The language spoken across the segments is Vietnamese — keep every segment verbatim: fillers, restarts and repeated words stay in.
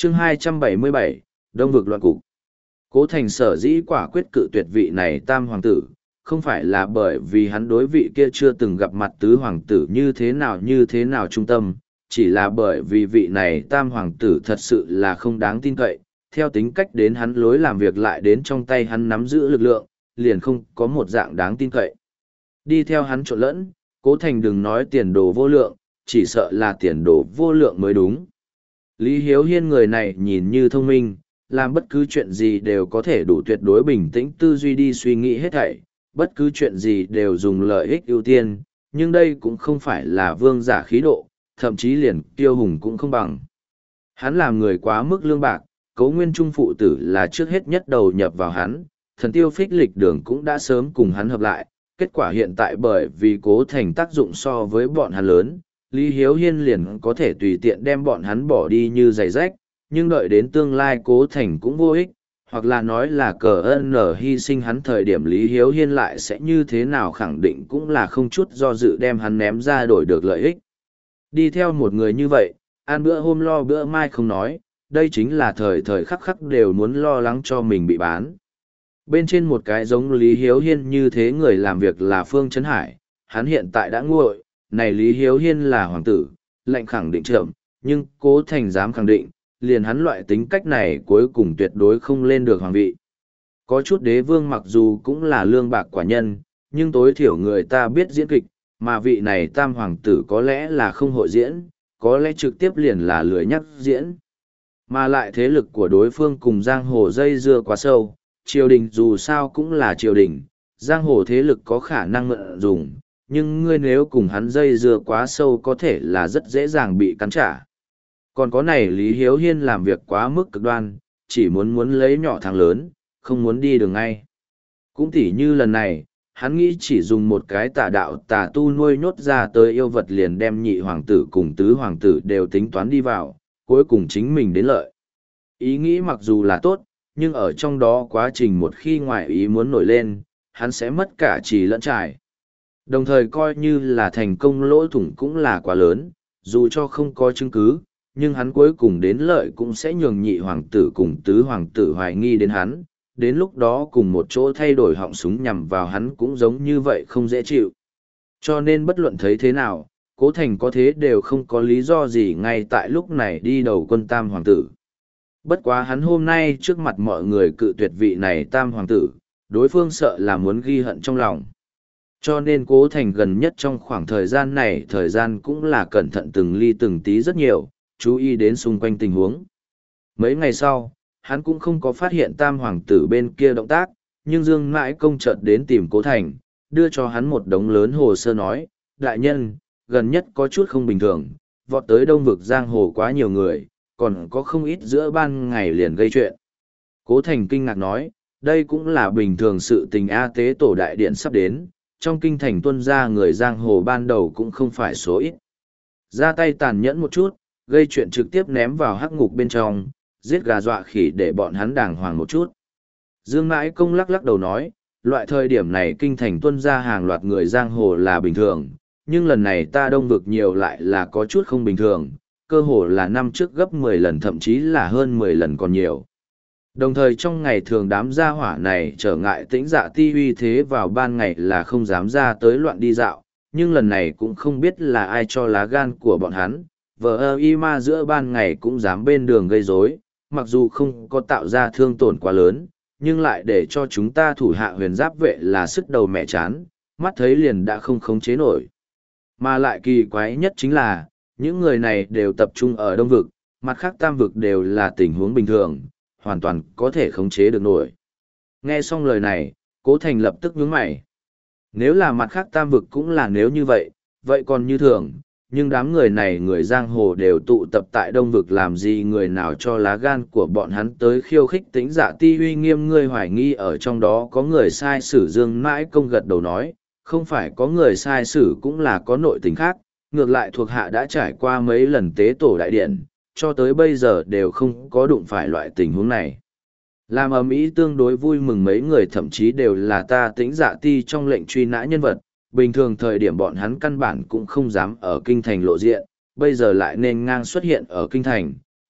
chương hai trăm bảy mươi bảy, Đông vực loạn cục. Cố Thành sở dĩ quả quyết cự tuyệt vị này tam hoàng tử, không phải là bởi vì hắn đối vị kia chưa từng gặp mặt tứ hoàng tử như thế nào như thế nào trung tâm, chỉ là bởi vì vị này tam hoàng tử thật sự là không đáng tin cậy, theo tính cách đến hắn lối làm việc lại đến trong tay hắn nắm giữ lực lượng, liền không có một dạng đáng tin cậy. Đi theo hắn trộn lẫn, Cố Thành đừng nói tiền đồ vô lượng, chỉ sợ là tiền đồ vô lượng mới đúng. Lý Hiếu Hiên người này nhìn như thông minh, làm bất cứ chuyện gì đều có thể đủ tuyệt đối bình tĩnh tư duy đi suy nghĩ hết thảy, bất cứ chuyện gì đều dùng lợi ích ưu tiên, nhưng đây cũng không phải là vương giả khí độ, thậm chí liền Tiêu Hùng cũng không bằng. Hắn làm người quá mức lương bạc, Cố Nguyên Trung phụ tử là trước hết nhất đầu nhập vào hắn, thần tiêu phích lịch đường cũng đã sớm cùng hắn hợp lại, kết quả hiện tại bởi vì Cố Thành tác dụng so với bọn hắn lớn, Lý Hiếu Hiên liền có thể tùy tiện đem bọn hắn bỏ đi như giày rách, nhưng đợi đến tương lai Cố Thành cũng vô ích, hoặc là nói là cờ ơn nở hy sinh hắn thời điểm Lý Hiếu Hiên lại sẽ như thế nào khẳng định cũng là không chút do dự đem hắn ném ra đổi được lợi ích. Đi theo một người như vậy, ăn bữa hôm lo bữa mai không nói, đây chính là thời thời khắc khắc đều muốn lo lắng cho mình bị bán. Bên trên một cái giống Lý Hiếu Hiên như thế người làm việc là Phương Trấn Hải, hắn hiện tại đã nguội, này Lý Hiếu Hiên là hoàng tử, lệnh khẳng định chậm, nhưng Cố Thành dám khẳng định, liền hắn loại tính cách này cuối cùng tuyệt đối không lên được hoàng vị. Có chút đế vương mặc dù cũng là lương bạc quả nhân, nhưng tối thiểu người ta biết diễn kịch, mà vị này tam hoàng tử có lẽ là không hội diễn, có lẽ trực tiếp liền là lười nhắc diễn. Mà lại thế lực của đối phương cùng giang hồ dây dưa quá sâu, triều đình dù sao cũng là triều đình, giang hồ thế lực có khả năng mượn dùng, nhưng ngươi nếu cùng hắn dây dưa quá sâu có thể là rất dễ dàng bị cắn trả. Còn có này Lý Hiếu Hiên làm việc quá mức cực đoan, chỉ muốn muốn lấy nhỏ thằng lớn, không muốn đi đường ngay. Cũng tỉ như lần này, hắn nghĩ chỉ dùng một cái tà đạo tà tu nuôi nhốt ra tới yêu vật liền đem nhị hoàng tử cùng tứ hoàng tử đều tính toán đi vào, cuối cùng chính mình đến lợi. Ý nghĩ mặc dù là tốt, nhưng ở trong đó quá trình một khi ngoại ý muốn nổi lên, hắn sẽ mất cả trì lẫn trải. Đồng thời coi như là thành công lỗ thủng cũng là quá lớn, dù cho không có chứng cứ, nhưng hắn cuối cùng đến lợi cũng sẽ nhường nhị hoàng tử cùng tứ hoàng tử hoài nghi đến hắn, đến lúc đó cùng một chỗ thay đổi họng súng nhằm vào hắn cũng giống như vậy không dễ chịu. Cho nên bất luận thấy thế nào, Cố Thành có thế đều không có lý do gì ngay tại lúc này đi đầu quân tam hoàng tử. Bất quá hắn hôm nay trước mặt mọi người cự tuyệt vị này tam hoàng tử, đối phương sợ là muốn ghi hận trong lòng. Cho nên Cố Thành gần nhất trong khoảng thời gian này thời gian cũng là cẩn thận từng ly từng tí rất nhiều, chú ý đến xung quanh tình huống. Mấy ngày sau, hắn cũng không có phát hiện tam hoàng tử bên kia động tác, nhưng Dương Mãi Công chợt đến tìm Cố Thành, đưa cho hắn một đống lớn hồ sơ nói, đại nhân, gần nhất có chút không bình thường, vọt tới đông vực giang hồ quá nhiều người, còn có không ít giữa ban ngày liền gây chuyện. Cố Thành kinh ngạc nói, đây cũng là bình thường sự tình A tế tổ đại điện sắp đến, trong kinh thành tuân ra người giang hồ ban đầu cũng không phải số ít. Ra tay tàn nhẫn một chút, gây chuyện trực tiếp ném vào hắc ngục bên trong, giết gà dọa khỉ để bọn hắn đàng hoàng một chút. Dương Mãi Công lắc lắc đầu nói, loại thời điểm này kinh thành tuân ra hàng loạt người giang hồ là bình thường, nhưng lần này ta đông vực nhiều lại là có chút không bình thường, cơ hồ là năm trước gấp mười lần thậm chí là hơn mười lần còn nhiều. Đồng thời trong ngày thường đám gia hỏa này trở ngại tĩnh dạ ti uy thế vào ban ngày là không dám ra tới loạn đi dạo, nhưng lần này cũng không biết là ai cho lá gan của bọn hắn, vờ ơ y ma giữa ban ngày cũng dám bên đường gây rối, mặc dù không có tạo ra thương tổn quá lớn, nhưng lại để cho chúng ta thủ hạ huyền giáp vệ là sức đầu mẹ chán, mắt thấy liền đã không khống chế nổi. Mà lại kỳ quái nhất chính là, những người này đều tập trung ở đông vực, mặt khác tam vực đều là tình huống bình thường, hoàn toàn có thể khống chế được nổi. Nghe xong lời này, Cố Thành lập tức nhướng mày. Nếu là mặt khác tam vực cũng là nếu như vậy, vậy còn như thường, nhưng đám người này người giang hồ đều tụ tập tại đông vực làm gì người nào cho lá gan của bọn hắn tới khiêu khích tính dạ ti uy nghiêm ngươi hoài nghi ở trong đó có người sai sử Dương Mãi Công gật đầu nói, không phải có người sai sử cũng là có nội tình khác, ngược lại thuộc hạ đã trải qua mấy lần tế tổ đại điện, cho tới bây giờ đều không có đụng phải loại tình huống này. Làm ầm ĩ tương đối vui mừng mấy người thậm chí đều là ta tĩnh dạ ti trong lệnh truy nã nhân vật, bình thường thời điểm bọn hắn căn bản cũng không dám ở kinh thành lộ diện, bây giờ lại nên ngang xuất hiện ở kinh thành,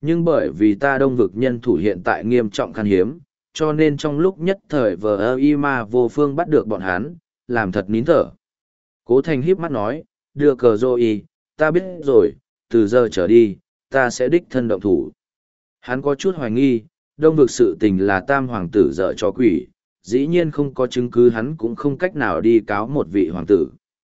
Nhưng bởi vì ta đông vực nhân thủ hiện tại nghiêm trọng khan hiếm, cho nên trong lúc nhất thời vờ ơ y ma vô phương bắt được bọn hắn, làm thật nín thở. Cố Thành híp mắt nói, đưa cờ rô y, ta biết rồi, từ giờ trở đi, ta sẽ đích thân động thủ. Hắn có chút hoài nghi, đông vực sự tình là tam hoàng tử dở cho quỷ, dĩ nhiên không có chứng cứ hắn cũng không cách nào đi cáo một vị hoàng tử.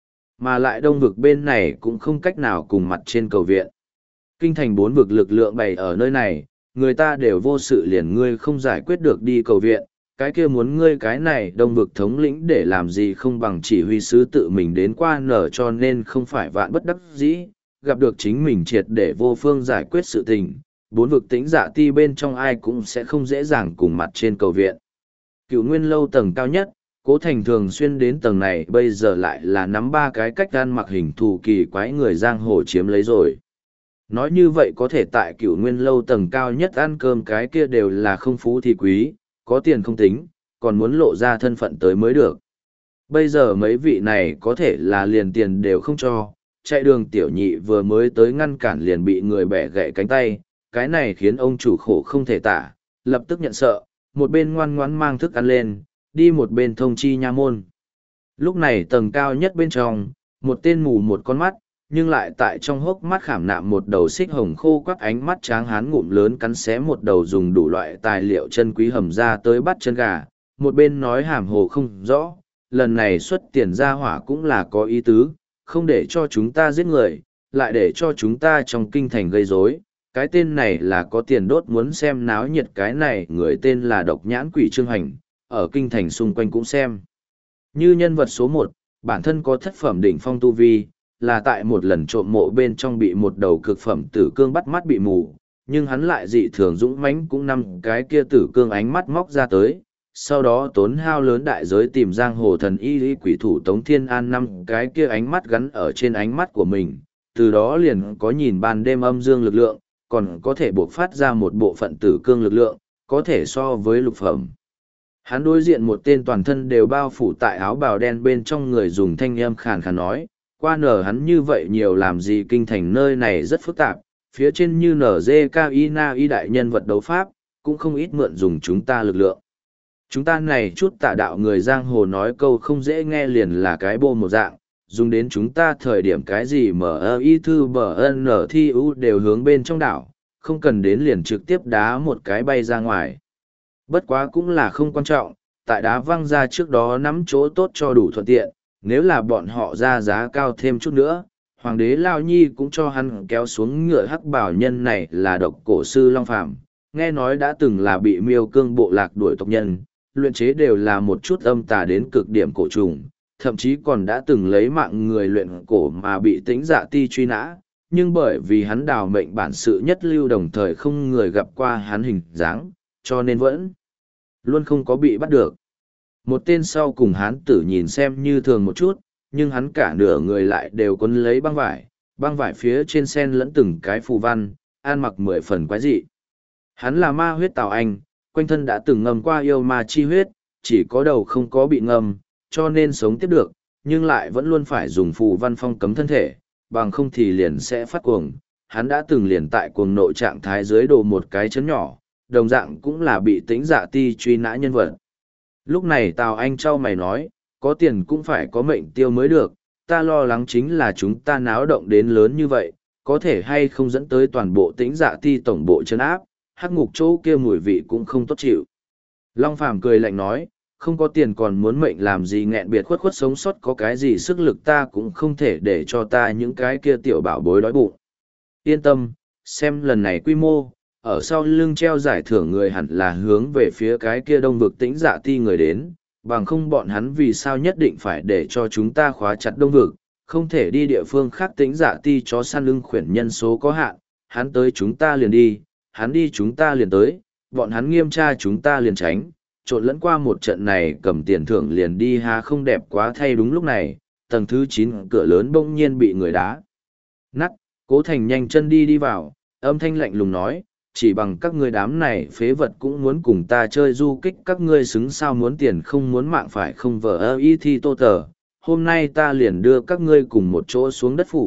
Mà lại đông vực bên này cũng không cách nào cùng mặt trên cầu viện. Kinh thành bốn vực lực lượng bày ở nơi này, người ta đều vô sự liền ngươi không giải quyết được đi cầu viện, cái kia muốn ngươi cái này đông vực thống lĩnh để làm gì không bằng chỉ huy sứ tự mình đến qua nở, cho nên không phải vạn bất đắc dĩ, gặp được chính mình triệt để vô phương giải quyết sự tình, bốn vực tĩnh dạ ti bên trong ai cũng sẽ không dễ dàng cùng mặt trên cầu viện. Cựu nguyên lâu tầng cao nhất, Cố Thành thường xuyên đến tầng này bây giờ lại là nắm ba cái cách gan mặc hình thù kỳ quái người giang hồ chiếm lấy rồi. Nói như vậy có thể tại cựu nguyên lâu tầng cao nhất ăn cơm cái kia đều là không phú thì quý, có tiền không tính, còn muốn lộ ra thân phận tới mới được. Bây giờ mấy vị này có thể là liền tiền đều không cho, chạy đường tiểu nhị vừa mới tới ngăn cản liền bị người bẻ gãy cánh tay, cái này khiến ông chủ khổ không thể tả, lập tức nhận sợ, một bên ngoan ngoãn mang thức ăn lên, đi một bên thông chi nha môn. Lúc này tầng cao nhất bên trong, một tên mù một con mắt, nhưng lại tại trong hốc mắt khảm nạm một đầu xích hồng khô quắc ánh mắt tráng hán ngụm lớn cắn xé một đầu dùng đủ loại tài liệu chân quý hầm ra tới bắt chân gà, một bên nói hàm hồ không rõ, lần này xuất tiền ra hỏa cũng là có ý tứ, không để cho chúng ta giết người, lại để cho chúng ta trong kinh thành gây rối. Cái tên này là có tiền đốt muốn xem náo nhiệt, cái này người tên là độc nhãn quỷ Trương Hành, ở kinh thành xung quanh cũng xem. Như nhân vật số một, bản thân có thất phẩm đỉnh phong tu vi, là tại một lần trộm mộ bên trong bị một đầu cực phẩm tử cương bắt mắt bị mù, nhưng hắn lại dị thường dũng mãnh cũng năm cái kia tử cương ánh mắt móc ra tới, sau đó tốn hao lớn đại giới tìm giang hồ thần y lý quỷ thủ Tống Thiên An năm cái kia ánh mắt gắn ở trên ánh mắt của mình, từ đó liền có nhìn ban đêm âm dương lực lượng, còn có thể buộc phát ra một bộ phận tử cương lực lượng, có thể so với lục phẩm. Hắn đối diện một tên toàn thân đều bao phủ tại áo bào đen bên trong người dùng thanh âm khàn khàn nói, qua nở hắn như vậy nhiều làm gì, kinh thành nơi này rất phức tạp, phía trên như nở dê cao y na y đại nhân vật đấu pháp, cũng không ít mượn dùng chúng ta lực lượng. Chúng ta này chút tà đạo người giang hồ nói câu không dễ nghe liền là cái bô một dạng, dùng đến chúng ta thời điểm cái gì mở ơ y thư bờ ân nở thi ưu đều hướng bên trong đảo, không cần đến liền trực tiếp đá một cái bay ra ngoài. Bất quá cũng là không quan trọng, tại đá văng ra trước đó nắm chỗ tốt cho đủ thuận tiện, nếu là bọn họ ra giá cao thêm chút nữa, hoàng đế Lao Nhi cũng cho hắn kéo xuống ngựa hắc bảo nhân này là độc cổ sư Long Phàm, nghe nói đã từng là bị miêu cương bộ lạc đuổi tộc nhân, luyện chế đều là một chút âm tà đến cực điểm cổ trùng, thậm chí còn đã từng lấy mạng người luyện cổ mà bị tĩnh dạ ti truy nã, nhưng bởi vì hắn đào mệnh bản sự nhất lưu đồng thời không người gặp qua hắn hình dáng, cho nên vẫn luôn không có bị bắt được. Một tên sau cùng hán tử nhìn xem như thường một chút, nhưng hắn cả nửa người lại đều quấn lấy băng vải, băng vải phía trên sen lẫn từng cái phù văn, an mặc mười phần quái dị. Hắn là ma huyết Tào Anh, quanh thân đã từng ngâm qua yêu ma chi huyết, chỉ có đầu không có bị ngâm, cho nên sống tiếp được, nhưng lại vẫn luôn phải dùng phù văn phong cấm thân thể, bằng không thì liền sẽ phát cuồng. Hắn đã từng liền tại cuồng nội trạng thái dưới đồ một cái chấn nhỏ, đồng dạng cũng là bị tĩnh dạ ti truy nã nhân vật. Lúc này Tào Anh trao mày nói, có tiền cũng phải có mệnh tiêu mới được, ta lo lắng chính là chúng ta náo động đến lớn như vậy, có thể hay không dẫn tới toàn bộ tĩnh dạ ti tổng bộ trấn áp, hắc ngục chỗ kia mùi vị cũng không tốt chịu. Long Phàm cười lạnh nói, không có tiền còn muốn mệnh làm gì, nghẹn biệt khuất khuất sống sót có cái gì sức lực ta cũng không thể để cho ta những cái kia tiểu bảo bối đói bụng. Yên tâm, xem lần này quy mô, ở sau lưng treo giải thưởng người hẳn là hướng về phía cái kia đông vực tĩnh dạ ti người đến, bằng không bọn hắn vì sao nhất định phải để cho chúng ta khóa chặt đông vực, không thể đi địa phương khác, tĩnh dạ ti chó săn lưng khuyển nhân số có hạn, hắn tới chúng ta liền đi, hắn đi chúng ta liền tới, bọn hắn nghiêm tra chúng ta liền tránh, trộn lẫn qua một trận này cầm tiền thưởng liền đi ha, không đẹp quá thay. Đúng lúc này, tầng thứ chín cửa lớn bỗng nhiên bị người đá nắt, Cố Thành nhanh chân đi đi vào, âm thanh lạnh lùng nói, chỉ bằng các ngươi đám này phế vật cũng muốn cùng ta chơi du kích, các ngươi xứng sao muốn tiền không muốn mạng phải không, vờ ơ y thi tô tờ, hôm nay ta liền đưa các ngươi cùng một chỗ xuống đất phủ,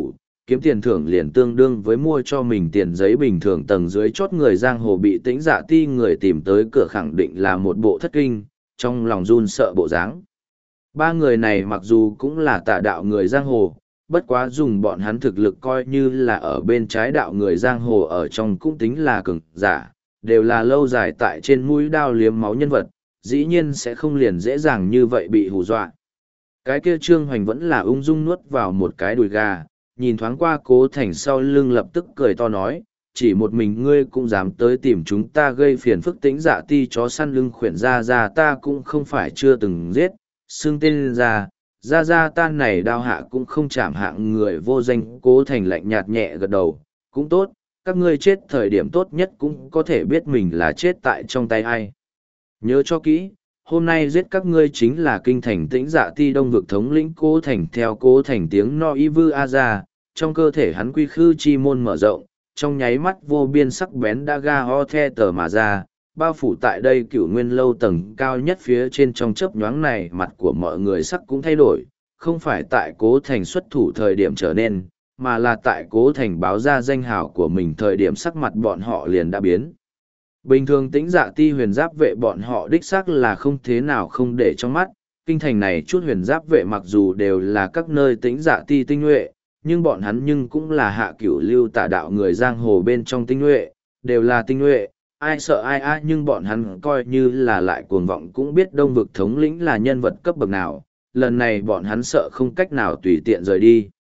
kiếm tiền thưởng liền tương đương với mua cho mình tiền giấy bình thường. Tầng dưới chót người giang hồ bị Tĩnh Dạ Ti người tìm tới cửa khẳng định là một bộ thất kinh, trong lòng run sợ bộ dáng. Ba người này mặc dù cũng là tà đạo người giang hồ, bất quá dùng bọn hắn thực lực coi như là ở bên trái đạo người giang hồ ở trong cũng tính là cường giả, đều là lâu dài tại trên mũi đao liếm máu nhân vật, dĩ nhiên sẽ không liền dễ dàng như vậy bị hù dọa. Cái kia Trương Hoành vẫn là ung dung nuốt vào một cái đùi gà, nhìn thoáng qua Cố Thành sau lưng lập tức cười to nói, chỉ một mình ngươi cũng dám tới tìm chúng ta gây phiền phức. Tĩnh Dạ Ti chó săn lưng khuyển ra ra ta cũng không phải chưa từng giết, xưng tên ra, ra ra ta này đao hạ cũng không chạm hạng người vô danh. Cố Thành lạnh nhạt nhẹ gật đầu, cũng tốt, các ngươi chết thời điểm tốt nhất cũng có thể biết mình là chết tại trong tay ai. Nhớ cho kỹ, hôm nay giết các ngươi chính là kinh thành Tĩnh Dạ Ti đông vực thống lĩnh Cố Thành. Theo Cố Thành tiếng no y vư a ra, trong cơ thể hắn quy khư chi môn mở rộng, trong nháy mắt vô biên sắc bén đã ga ho the tờ mà ra, bao phủ tại đây cửu nguyên lâu tầng cao nhất phía trên. Trong chớp nhoáng này mặt của mọi người sắc cũng thay đổi, không phải tại Cố Thành xuất thủ thời điểm trở nên, mà là tại Cố Thành báo ra danh hào của mình thời điểm sắc mặt bọn họ liền đã biến. Bình thường Tĩnh Dạ Ti huyền giáp vệ bọn họ đích xác là không thế nào không để trong mắt, kinh thành này chút huyền giáp vệ mặc dù đều là các nơi Tĩnh Dạ Ti tinh nhuệ, nhưng bọn hắn nhưng cũng là hạ cửu lưu tà đạo người giang hồ bên trong tinh nhuệ, đều là tinh nhuệ, ai sợ ai ai, nhưng bọn hắn coi như là lại cuồng vọng cũng biết đông vực thống lĩnh là nhân vật cấp bậc nào, lần này bọn hắn sợ không cách nào tùy tiện rời đi.